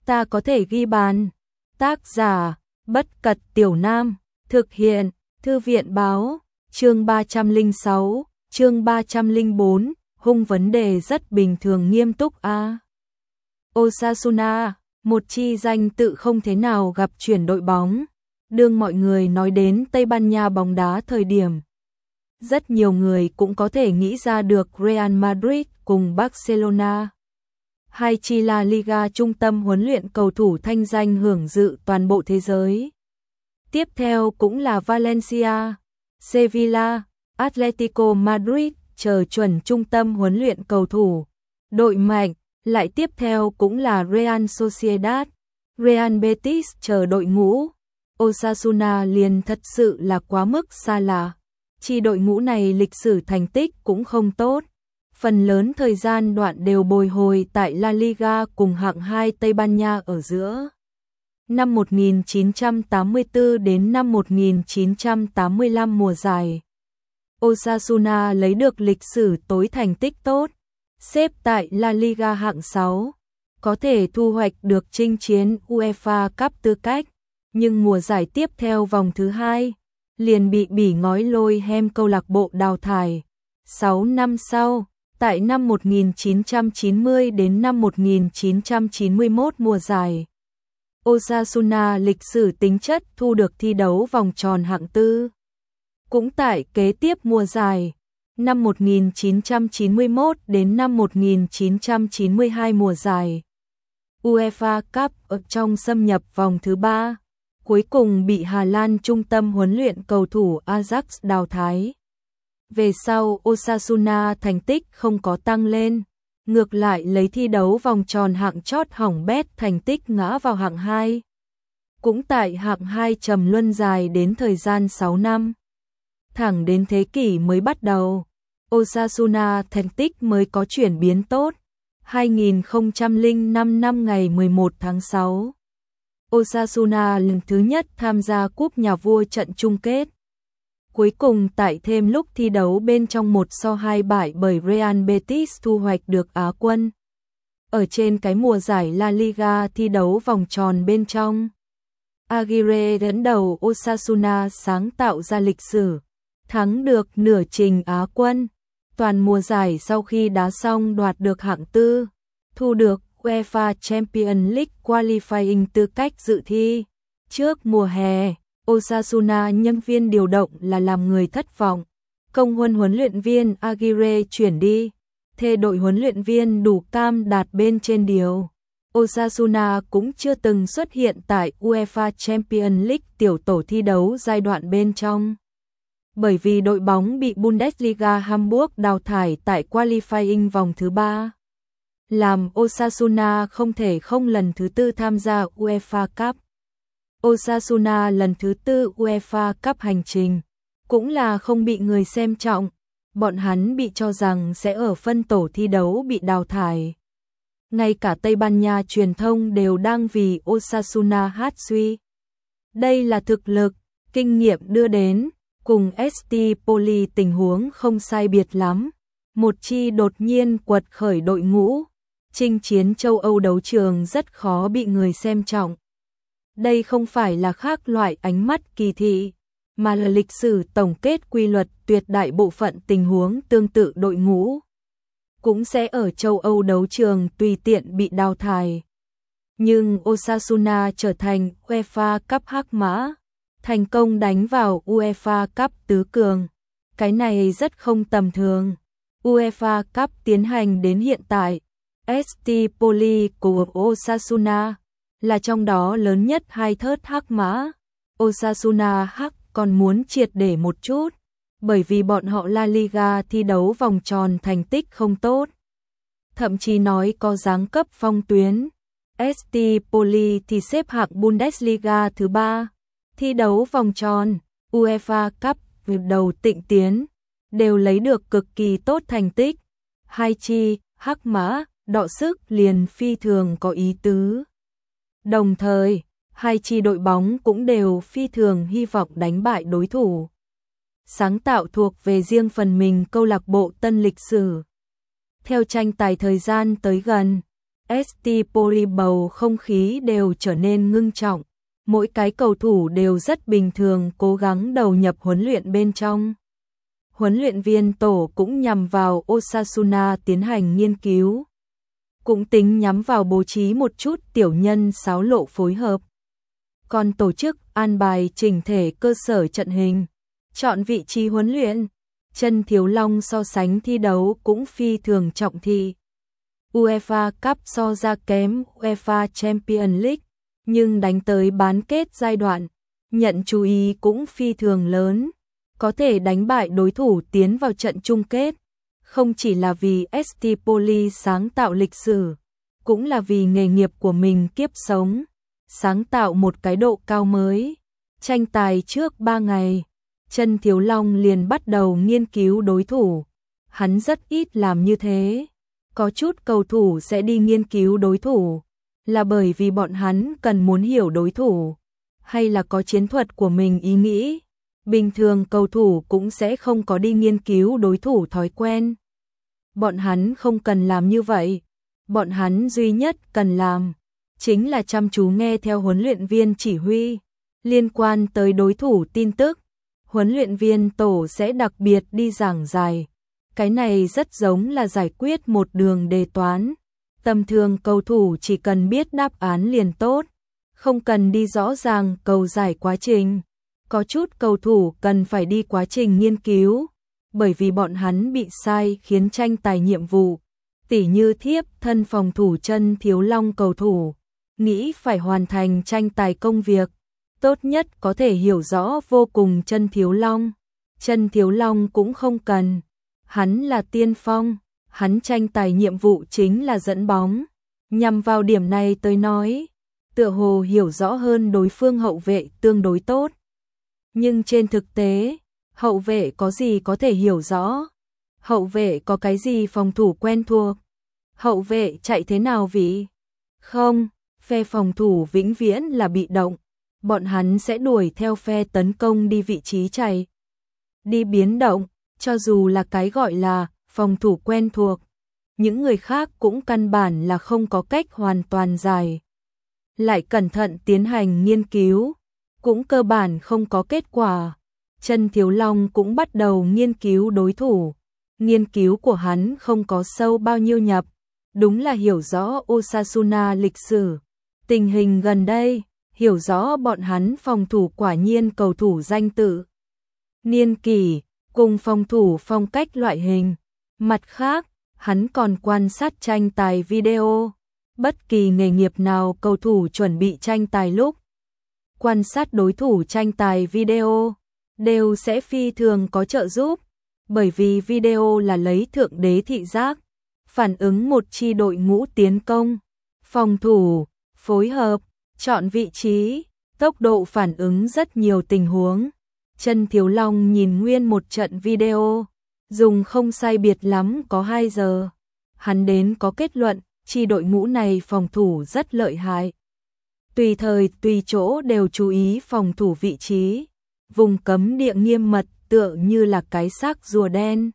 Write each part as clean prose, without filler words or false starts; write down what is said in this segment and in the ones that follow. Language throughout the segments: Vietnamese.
ta có thể ghi bàn. Tác giả, Bất Cật Tiểu Nam, thực hiện, Thư viện Báo, chương 306, chương 304, hung vấn đề rất bình thường nghiêm túc a. Osasuna, một chi danh tự không thế nào gặp chuyển đội bóng. Đương mọi người nói đến Tây Ban Nha bóng đá thời điểm, rất nhiều người cũng có thể nghĩ ra được Real Madrid cùng Barcelona. Hai chi La Liga trung tâm huấn luyện cầu thủ thanh danh hưởng dự toàn bộ thế giới. Tiếp theo cũng là Valencia, Sevilla, Atletico Madrid chờ chuẩn trung tâm huấn luyện cầu thủ. Đội mạnh, lại tiếp theo cũng là Real Sociedad, Real Betis chờ đội ngũ. Osasuna liền thật sự là quá mức xa lạ. Chi đội ngũ này lịch sử thành tích cũng không tốt. Phần lớn thời gian đoạn đều bồi hồi tại La Liga cùng hạng 2 Tây Ban Nha ở giữa. Năm 1984 đến năm 1985 mùa giải, Osasuna lấy được lịch sử tối thành tích tốt, xếp tại La Liga hạng 6, có thể thu hoạch được chinh chiến UEFA Cup tư cách, nhưng mùa giải tiếp theo vòng thứ 2, liền bị Bỉ ngói lôi hem câu lạc bộ đào thải. 6 năm sau, tại năm 1990 đến năm 1991 mùa giải, Osasuna lịch sử tính chất thu được thi đấu vòng tròn hạng tư. Cũng tại kế tiếp mùa giải, năm 1991 đến năm 1992 mùa giải, UEFA Cup ở trong xâm nhập vòng thứ 3, cuối cùng bị Hà Lan trung tâm huấn luyện cầu thủ Ajax đào thải. Về sau Osasuna thành tích không có tăng lên, ngược lại lấy thi đấu vòng tròn hạng chót hỏng bét thành tích ngã vào hạng 2. Cũng tại hạng 2 trầm luân dài đến thời gian 6 năm. Thẳng đến thế kỷ mới bắt đầu, Osasuna thành tích mới có chuyển biến tốt. 2005 năm ngày 11 tháng 6, Osasuna lần thứ nhất tham gia cúp nhà vua trận chung kết. Cuối cùng tại thêm lúc thi đấu bên trong 1-2 bại bởi Real Betis thu hoạch được Á quân. Ở trên cái mùa giải La Liga thi đấu vòng tròn bên trong, Aguirre dẫn đầu Osasuna sáng tạo ra lịch sử, thắng được nửa trình Á quân. Toàn mùa giải sau khi đá xong đoạt được hạng tư, thu được UEFA Champions League Qualifying tư cách dự thi. Trước mùa hè, Osasuna nhân viên điều động là làm người thất vọng. Công huấn luyện viên Aguirre chuyển đi, thê đội huấn luyện viên đủ cam đạt bên trên điều. Osasuna cũng chưa từng xuất hiện tại UEFA Champions League tiểu tổ thi đấu giai đoạn bên trong. Bởi vì đội bóng bị Bundesliga Hamburg đào thải tại qualifying vòng thứ 3. Làm Osasuna không thể không lần thứ 4 tham gia UEFA Cup. Osasuna lần thứ 4 UEFA Cup hành trình, cũng là không bị người xem trọng, bọn hắn bị cho rằng sẽ ở phân tổ thi đấu bị đào thải. Ngay cả Tây Ban Nha truyền thông đều đang vì Osasuna hát suy. Đây là thực lực, kinh nghiệm đưa đến, cùng ST Poli tình huống không sai biệt lắm. Một chi đột nhiên quật khởi đội ngũ, chinh chiến châu Âu đấu trường rất khó bị người xem trọng. Đây không phải là khác loại ánh mắt kỳ thị, mà là lịch sử tổng kết quy luật tuyệt đại bộ phận tình huống tương tự đội ngũ cũng sẽ ở châu Âu đấu trường tùy tiện bị đào thải. Nhưng Osasuna trở thành UEFA Cup hắc mã, thành công đánh vào UEFA Cup tứ cường. Cái này rất không tầm thường. UEFA Cup tiến hành đến hiện tại, ST Poli của Osasuna là trong đó lớn nhất hai thớt hắc mã. Osasuna hắc còn muốn triệt để một chút, bởi vì bọn họ La Liga thi đấu vòng tròn thành tích không tốt. Thậm chí nói có giáng cấp phong tuyến. ST Poli thì xếp hạng Bundesliga thứ 3, thi đấu vòng tròn, UEFA Cup đầu tịnh tiến, đều lấy được cực kỳ tốt thành tích. Hai chi, hắc mã, đọ sức liền phi thường có ý tứ. Đồng thời, hai chi đội bóng cũng đều phi thường hy vọng đánh bại đối thủ. Sáng tạo thuộc về riêng phần mình câu lạc bộ tân lịch sử. Theo tranh tài thời gian tới gần, ST Poli bầu không khí đều trở nên ngưng trọng. Mỗi cái cầu thủ đều rất bình thường cố gắng đầu nhập huấn luyện bên trong. Huấn luyện viên tổ cũng nhằm vào Osasuna tiến hành nghiên cứu. Cũng tính nhắm vào bố trí một chút tiểu nhân xáo lộ phối hợp. Còn tổ chức an bài chỉnh thể cơ sở trận hình, chọn vị trí huấn luyện. Chân Thiếu Long so sánh thi đấu cũng phi thường trọng thị. UEFA Cup so ra kém UEFA Champions League, nhưng đánh tới bán kết giai đoạn, nhận chú ý cũng phi thường lớn. Có thể đánh bại đối thủ tiến vào trận chung kết, không chỉ là vì ST Poli sáng tạo lịch sử, cũng là vì nghề nghiệp của mình kiếp sống, sáng tạo một cái độ cao mới. Tranh tài trước 3 ngày, Chân Thiếu Long liền bắt đầu nghiên cứu đối thủ. Hắn rất ít làm như thế. Có chút cầu thủ sẽ đi nghiên cứu đối thủ, là bởi vì bọn hắn cần muốn hiểu đối thủ, hay là có chiến thuật của mình ý nghĩ. Bình thường cầu thủ cũng sẽ không có đi nghiên cứu đối thủ thói quen. Bọn hắn không cần làm như vậy. Bọn hắn duy nhất cần làm chính là chăm chú nghe theo huấn luyện viên chỉ huy. Liên quan tới đối thủ tin tức, huấn luyện viên tổ sẽ đặc biệt đi giảng giải. Cái này rất giống là giải quyết một đường đề toán. Tầm thường cầu thủ chỉ cần biết đáp án liền tốt, không cần đi rõ ràng cầu giải quá trình. Có chút cầu thủ cần phải đi quá trình nghiên cứu, bởi vì bọn hắn bị sai khiến tranh tài nhiệm vụ. Tỉ như thiếp thân phòng thủ Chân Thiếu Long cầu thủ, nghĩ phải hoàn thành tranh tài công việc, tốt nhất có thể hiểu rõ vô cùng Chân Thiếu Long. Chân Thiếu Long cũng không cần, hắn là tiên phong, hắn tranh tài nhiệm vụ chính là dẫn bóng. Nhằm vào điểm này tới nói, tựa hồ hiểu rõ hơn đối phương hậu vệ tương đối tốt. Nhưng trên thực tế, hậu vệ có gì có thể hiểu rõ? Hậu vệ có cái gì phòng thủ quen thuộc? Hậu vệ chạy thế nào vị? Không, phe phòng thủ vĩnh viễn là bị động. Bọn hắn sẽ đuổi theo phe tấn công đi vị trí chạy. Đi biến động, cho dù là cái gọi là phòng thủ quen thuộc. Những người khác cũng căn bản là không có cách hoàn toàn giải. Lại cẩn thận tiến hành nghiên cứu, cũng cơ bản không có kết quả. Chân Thiếu Long cũng bắt đầu nghiên cứu đối thủ. Nghiên cứu của hắn không có sâu bao nhiêu nhập, đúng là hiểu rõ Osasuna lịch sử, tình hình gần đây, hiểu rõ bọn hắn phòng thủ quả nhiên cầu thủ danh tự, niên kỷ, cùng phòng thủ phong cách loại hình. Mặt khác, hắn còn quan sát tranh tài video. Bất kỳ nghề nghiệp nào cầu thủ chuẩn bị tranh tài lúc quan sát đối thủ tranh tài video đều sẽ phi thường có trợ giúp, bởi vì video là lấy thượng đế thị giác, phản ứng một chi đội ngũ tiến công, phòng thủ, phối hợp, chọn vị trí, tốc độ phản ứng rất nhiều tình huống. Chân Thiếu Long nhìn nguyên một trận video, dùng không sai biệt lắm có 2 giờ. Hắn đến có kết luận, chi đội ngũ này phòng thủ rất lợi hại. Tùy thời tùy chỗ đều chú ý phòng thủ vị trí, vùng cấm địa nghiêm mật tựa như là cái xác rùa đen.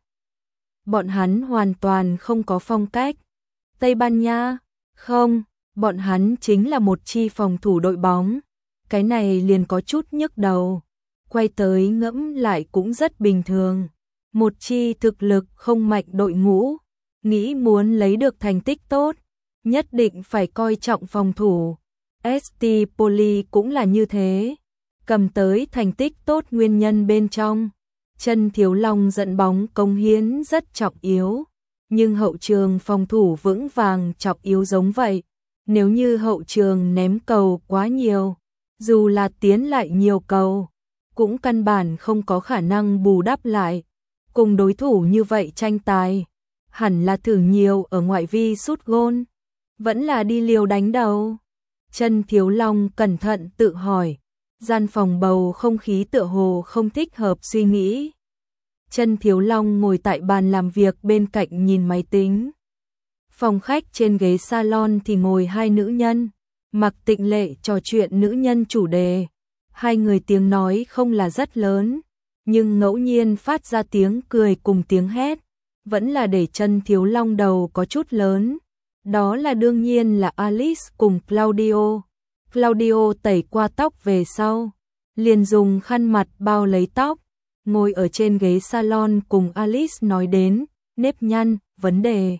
Bọn hắn hoàn toàn không có phong cách. Tây Ban Nha, không, bọn hắn chính là một chi phòng thủ đội bóng. Cái này liền có chút nhức đầu. Quay tới ngẫm lại cũng rất bình thường. Một chi thực lực không mạnh đội ngũ, nghĩ muốn lấy được thành tích tốt, nhất định phải coi trọng phòng thủ. ST Poli cũng là như thế. Cầm tới thành tích tốt nguyên nhân bên trong. Chân Thiếu Long dẫn bóng cống hiến rất trọng yếu, nhưng hậu trường phòng thủ vững vàng trọng yếu giống vậy. Nếu như hậu trường ném cầu quá nhiều, dù là tiến lại nhiều cầu, cũng căn bản không có khả năng bù đắp lại. Cùng đối thủ như vậy tranh tài, hẳn là thử nhiều ở ngoại vi sút gôn, vẫn là đi liều đánh đầu. Chân Thiếu Long cẩn thận tự hỏi, gian phòng bầu không khí tựa hồ không thích hợp suy nghĩ. Chân Thiếu Long ngồi tại bàn làm việc bên cạnh nhìn máy tính. Phòng khách trên ghế salon thì ngồi 2 nữ nhân, Mạc Tịnh Lệ trò chuyện nữ nhân chủ đề. 2 người tiếng nói không là rất lớn, nhưng ngẫu nhiên phát ra tiếng cười cùng tiếng hét, vẫn là để Chân Thiếu Long đầu có chút lớn. Đó là đương nhiên là Alice cùng Claudio. Claudio tẩy qua tóc về sau, liền dùng khăn mặt bao lấy tóc, ngồi ở trên ghế salon cùng Alice nói đến nếp nhăn, vấn đề.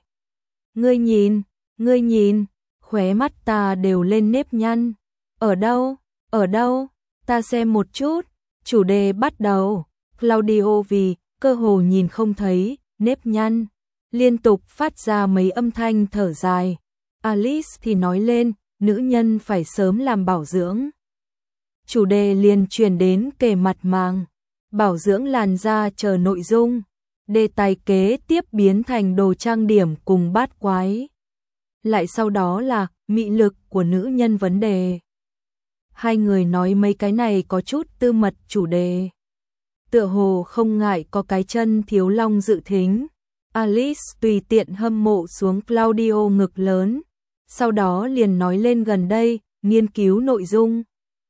Ngươi nhìn, khóe mắt ta đều lên nếp nhăn. Ở đâu, ta xem một chút, chủ đề bắt đầu. Claudio vì cơ hồ nhìn không thấy nếp nhăn, liên tục phát ra mấy âm thanh thở dài. Alice thì nói lên, nữ nhân phải sớm làm bảo dưỡng. Chủ đề liền chuyển đến kề mặt màng, bảo dưỡng làn da chờ nội dung. Đề tài kế tiếp biến thành đồ trang điểm cùng bát quái. Lại sau đó là mị lực của nữ nhân vấn đề. Hai người nói mấy cái này có chút tư mật chủ đề. Tựa hồ không ngại có cái chân thiếu long dự thính. Alice tùy tiện hâm mộ xuống Claudio ngực lớn. Sau đó liền nói lên gần đây, nghiên cứu nội dung.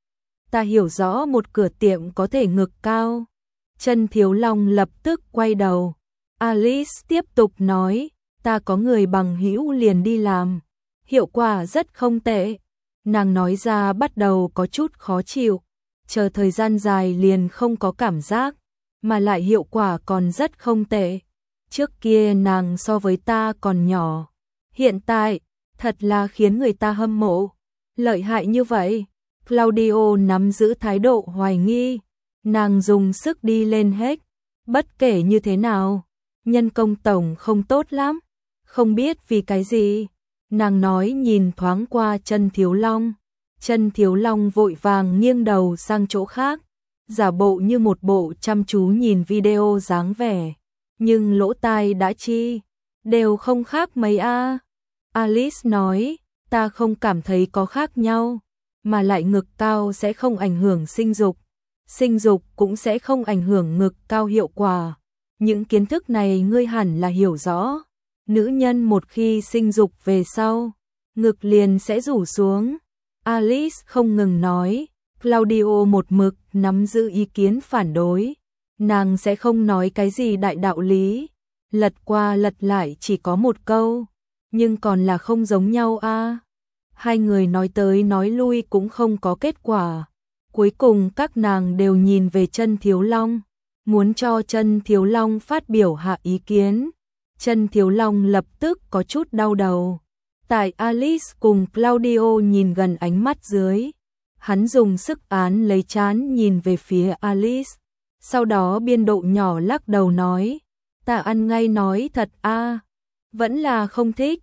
Ta hiểu rõ một cửa tiệm có thể ngực cao. Chân thiếu long lập tức quay đầu. Alice tiếp tục nói, ta có người bằng hữu liền đi làm. Hiệu quả rất không tệ. Nàng nói ra bắt đầu có chút khó chịu. Chờ thời gian dài liền không có cảm giác. Mà lại hiệu quả còn rất không tệ. Trước kia nàng so với ta còn nhỏ. Hiện tại, thật là khiến người ta hâm mộ. Lợi hại như vậy. Claudio nắm giữ thái độ hoài nghi. Nàng dùng sức đi lên hết. Bất kể như thế nào, nhân công tổng không tốt lắm. Không biết vì cái gì. Nàng nói nhìn thoáng qua chân thiếu long. Chân thiếu long vội vàng nghiêng đầu sang chỗ khác. Giả bộ như một bộ chăm chú nhìn video dáng vẻ. Nhưng lỗ tai đã chi. Đều không khác mấy a. Alice nói, ta không cảm thấy có khác nhau. Mà lại ngực cao sẽ không ảnh hưởng sinh dục. Sinh dục cũng sẽ không ảnh hưởng ngực cao hiệu quả. Những kiến thức này ngươi hẳn là hiểu rõ. Nữ nhân một khi sinh dục về sau, ngực liền sẽ rủ xuống. Alice không ngừng nói, Claudio một mực nắm giữ ý kiến phản đối. Nàng sẽ không nói cái gì đại đạo lý. Lật qua lật lại chỉ có một câu. Nhưng còn là không giống nhau a. Hai người nói tới nói lui cũng không có kết quả. Cuối cùng các nàng đều nhìn về chân thiếu long. Muốn cho chân thiếu long phát biểu hạ ý kiến. Chân thiếu long lập tức có chút đau đầu. Tại Alice cùng Claudio nhìn gần ánh mắt dưới. Hắn dùng sức án lấy trán nhìn về phía Alice. Sau đó biên độ nhỏ lắc đầu nói. Ta ăn ngay nói thật a. Vẫn là không thích.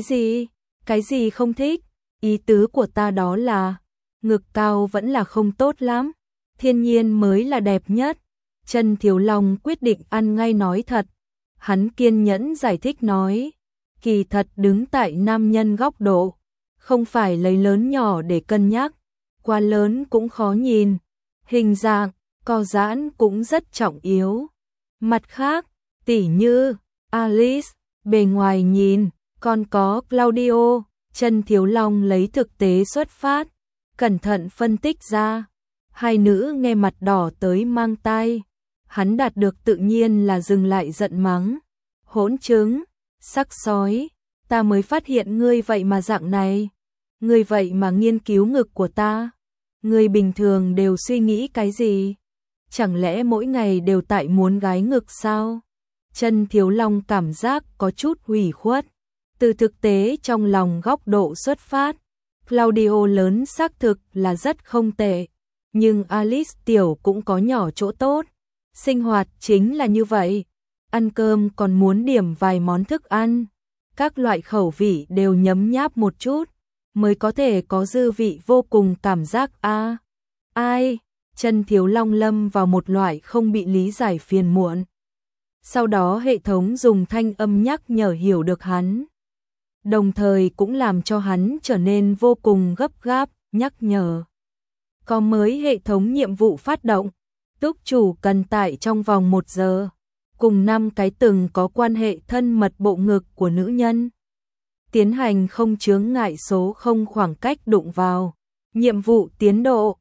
Cái gì không thích? Ý tứ của ta đó là ngực cao vẫn là không tốt lắm. Thiên nhiên mới là đẹp nhất. Chân thiếu long quyết định ăn ngay nói thật. Hắn kiên nhẫn giải thích nói. Kỳ thật đứng tại nam nhân góc độ. Không phải lấy lớn nhỏ để cân nhắc. Quá lớn cũng khó nhìn. Hình dạng, co giãn cũng rất trọng yếu. Mặt khác, tỉ như Alice, bề ngoài nhìn, còn có Claudio. Chân thiếu long lấy thực tế xuất phát. Cẩn thận phân tích ra. Hai nữ nghe mặt đỏ tới mang tai. Hắn đạt được tự nhiên là dừng lại giận mắng. Hỗn trứng, sắc sói, ta mới phát hiện ngươi vậy mà dạng này. Ngươi vậy mà nghiên cứu ngực của ta. Ngươi bình thường đều suy nghĩ cái gì? Chẳng lẽ mỗi ngày đều tại muốn gái ngực sao? Chân thiếu long cảm giác có chút hủy khuất. Từ thực tế trong lòng góc độ xuất phát. Claudio lớn xác thực là rất không tệ. Nhưng Alice tiểu cũng có nhỏ chỗ tốt. Sinh hoạt chính là như vậy. Ăn cơm còn muốn điểm vài món thức ăn. Các loại khẩu vị đều nhấm nháp một chút. Mới có thể có dư vị vô cùng cảm giác a. Ai? Chân thiếu long lâm vào một loại không bị lý giải phiền muộn. Sau đó hệ thống dùng thanh âm nhắc nhở hiểu được hắn. Đồng thời cũng làm cho hắn trở nên vô cùng gấp gáp, nhắc nhở. Có mới hệ thống nhiệm vụ phát động. Túc chủ cần tại trong vòng 1 giờ. Cùng 5 cái từng có quan hệ thân mật bộ ngực của nữ nhân. Tiến hành không chướng ngại số 0 khoảng cách đụng vào. Nhiệm vụ tiến độ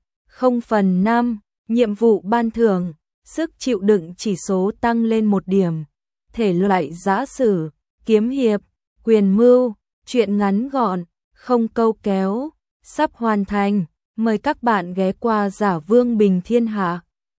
0/5. Nhiệm vụ ban thưởng. Sức chịu đựng chỉ số tăng lên 1 điểm. Thể loại giã sử, kiếm hiệp, quyền mưu, Chuyện ngắn gọn, không câu kéo, sắp hoàn thành. Mời các bạn ghé qua Giả Vương Bình Thiên Hạ.